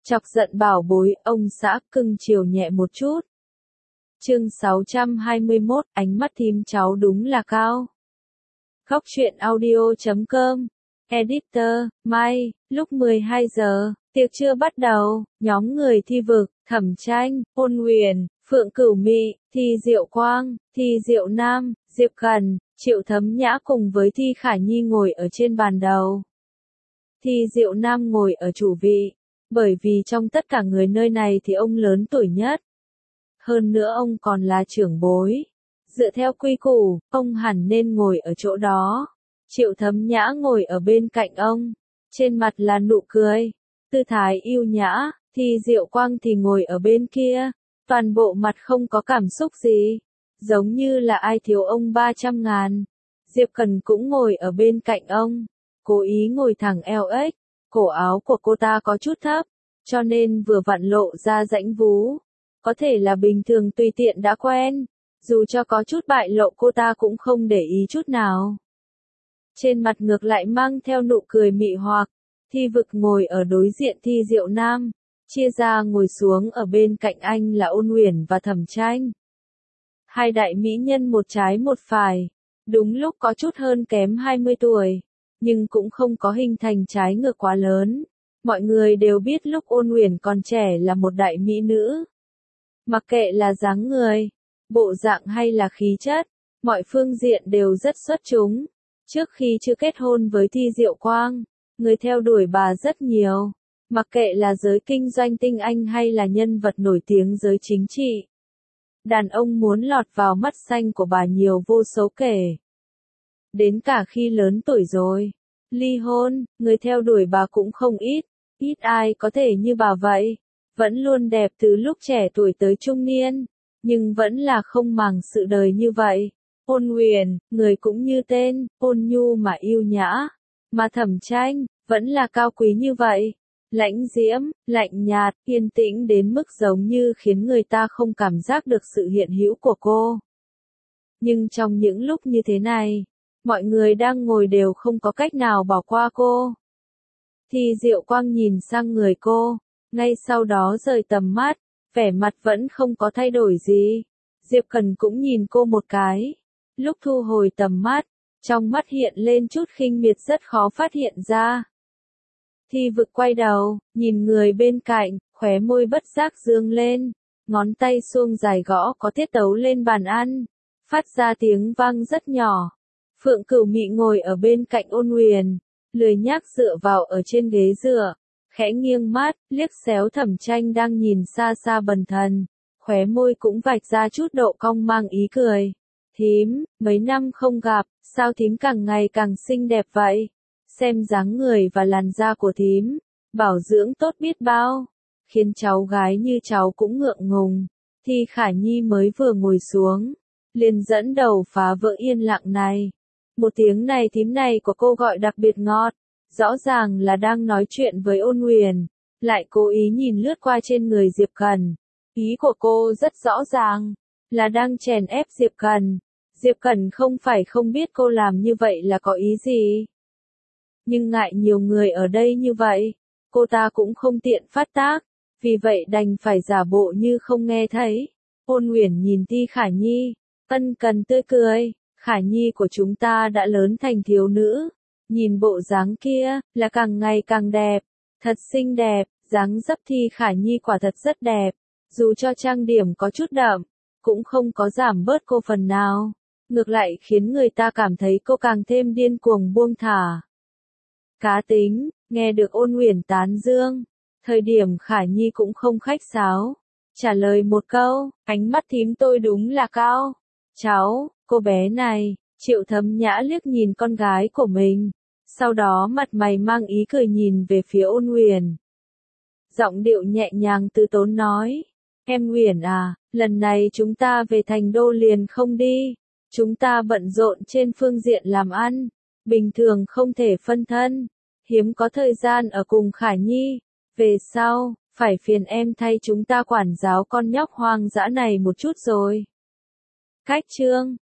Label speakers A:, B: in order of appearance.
A: Chọc giận bảo bối, ông xã cưng chiều nhẹ một chút. Chương 621, ánh mắt thím cháu đúng là cao. Góc truyện audio.com. Editor, May, lúc 12 giờ, tiệc trưa bắt đầu, nhóm người thi vực, Thẩm Tranh, Ôn Huyền, Phượng Cửu Mị, Thi Diệu Quang, Thi Diệu Nam, Diệp Cần, Triệu Thấm Nhã cùng với Thi Khả Nhi ngồi ở trên bàn đầu. Thi Diệu Nam ngồi ở chủ vị, bởi vì trong tất cả người nơi này thì ông lớn tuổi nhất. Hơn nữa ông còn là trưởng bối. Dựa theo quy củ, ông hẳn nên ngồi ở chỗ đó. Triệu Thấm Nhã ngồi ở bên cạnh ông, trên mặt là nụ cười, tư thái yêu nhã. Thi Diệu Quang thì ngồi ở bên kia, toàn bộ mặt không có cảm xúc gì, giống như là ai thiếu ông 300.000. Diệp Cần cũng ngồi ở bên cạnh ông, cố ý ngồi thẳng eo ếch, cổ áo của cô ta có chút thấp, cho nên vừa vặn lộ ra rãnh vú. Có thể là bình thường tùy tiện đã quen, dù cho có chút bại lộ cô ta cũng không để ý chút nào. Trên mặt ngược lại mang theo nụ cười mị hoặc. Thi vực ngồi ở đối diện Thi Diệu Nam, chia ra ngồi xuống ở bên cạnh anh là Ôn Huyền và Thẩm Tranh. Hai đại mỹ nhân một trái một phải, đúng lúc có chút hơn kém 20 tuổi, nhưng cũng không có hình thành trái ngược quá lớn. Mọi người đều biết lúc Ôn Huyền còn trẻ là một đại mỹ nữ. Mặc kệ là dáng người, bộ dạng hay là khí chất, mọi phương diện đều rất xuất chúng. Trước khi chưa kết hôn với Thi Diệu Quang, người theo đuổi bà rất nhiều, mặc kệ là giới kinh doanh tinh anh hay là nhân vật nổi tiếng giới chính trị. Đàn ông muốn lọt vào mắt xanh của bà nhiều vô số kể. Đến cả khi lớn tuổi rồi, ly hôn, người theo đuổi bà cũng không ít, ít ai có thể như bà vậy. Vẫn luôn đẹp từ lúc trẻ tuổi tới trung niên, nhưng vẫn là không màng sự đời như vậy. Ôn Huyền, người cũng như tên, ôn nhu mà yêu nhã, mà Thẩm Tranh, vẫn là cao quý như vậy. Lãnh diễm, lạnh nhạt, yên tĩnh đến mức giống như khiến người ta không cảm giác được sự hiện hữu của cô. Nhưng trong những lúc như thế này, mọi người đang ngồi đều không có cách nào bỏ qua cô. Thi Diệu Quang nhìn sang người cô, ngay sau đó rời tầm mắt, vẻ mặt vẫn không có thay đổi gì. Diệp Cần cũng nhìn cô một cái. Lúc thu hồi tầm mắt, trong mắt hiện lên chút khinh miệt rất khó phát hiện ra. Thi vực quay đầu, nhìn người bên cạnh, khóe môi bất giác dương lên, ngón tay suông dài gõ có tiết tấu lên bàn ăn, phát ra tiếng vang rất nhỏ. Phượng Cửu Mị ngồi ở bên cạnh Ôn Huyền, lười nhác dựa vào ở trên ghế dựa, khẽ nghiêng mắt, liếc xéo Thẩm Tranh đang nhìn xa xa bần thần, khóe môi cũng vạch ra chút độ cong mang ý cười. Thím, mấy năm không gặp, sao thím càng ngày càng xinh đẹp vậy? Xem dáng người và làn da của thím, bảo dưỡng tốt biết bao, khiến cháu gái như cháu cũng ngượng ngùng. Thi Khả Nhi mới vừa ngồi xuống, liền dẫn đầu phá vỡ yên lặng này. Một tiếng này thím này của cô gọi đặc biệt ngọt, rõ ràng là đang nói chuyện với Ôn Huyền, lại cố ý nhìn lướt qua trên người Diệp Cần. Ý của cô rất rõ ràng, là đang chèn ép Diệp Cần. Diệp Cần không phải không biết cô làm như vậy là có ý gì. Nhưng ngại nhiều người ở đây như vậy, cô ta cũng không tiện phát tác, vì vậy đành phải giả bộ như không nghe thấy. Ôn Huyền nhìn Thi Khả Nhi, ân cần tươi cười, Khả Nhi của chúng ta đã lớn thành thiếu nữ. Nhìn bộ dáng kia, là càng ngày càng đẹp, thật xinh đẹp, dáng dấp Thi Khả Nhi quả thật rất đẹp, dù cho trang điểm có chút đậm, cũng không có giảm bớt cô phần nào. Ngược lại khiến người ta cảm thấy cô càng thêm điên cuồng buông thả. Cá tính, nghe được Ôn Huyền tán dương, thời điểm Khả Nhi cũng không khách sáo, trả lời một câu, ánh mắt thím tôi đúng là cao. Cháu, cô bé này, Triệu Thấm Nhã liếc nhìn con gái của mình, sau đó mặt mày mang ý cười nhìn về phía Ôn Huyền. Giọng điệu nhẹ nhàng từ tốn nói, em Huyền à, lần này chúng ta về thành đô liền không đi. Chúng ta bận rộn trên phương diện làm ăn, bình thường không thể phân thân, hiếm có thời gian ở cùng Khả Nhi. Về sau, phải phiền em thay chúng ta quản giáo con nhóc hoang dã này một chút rồi. Cách chương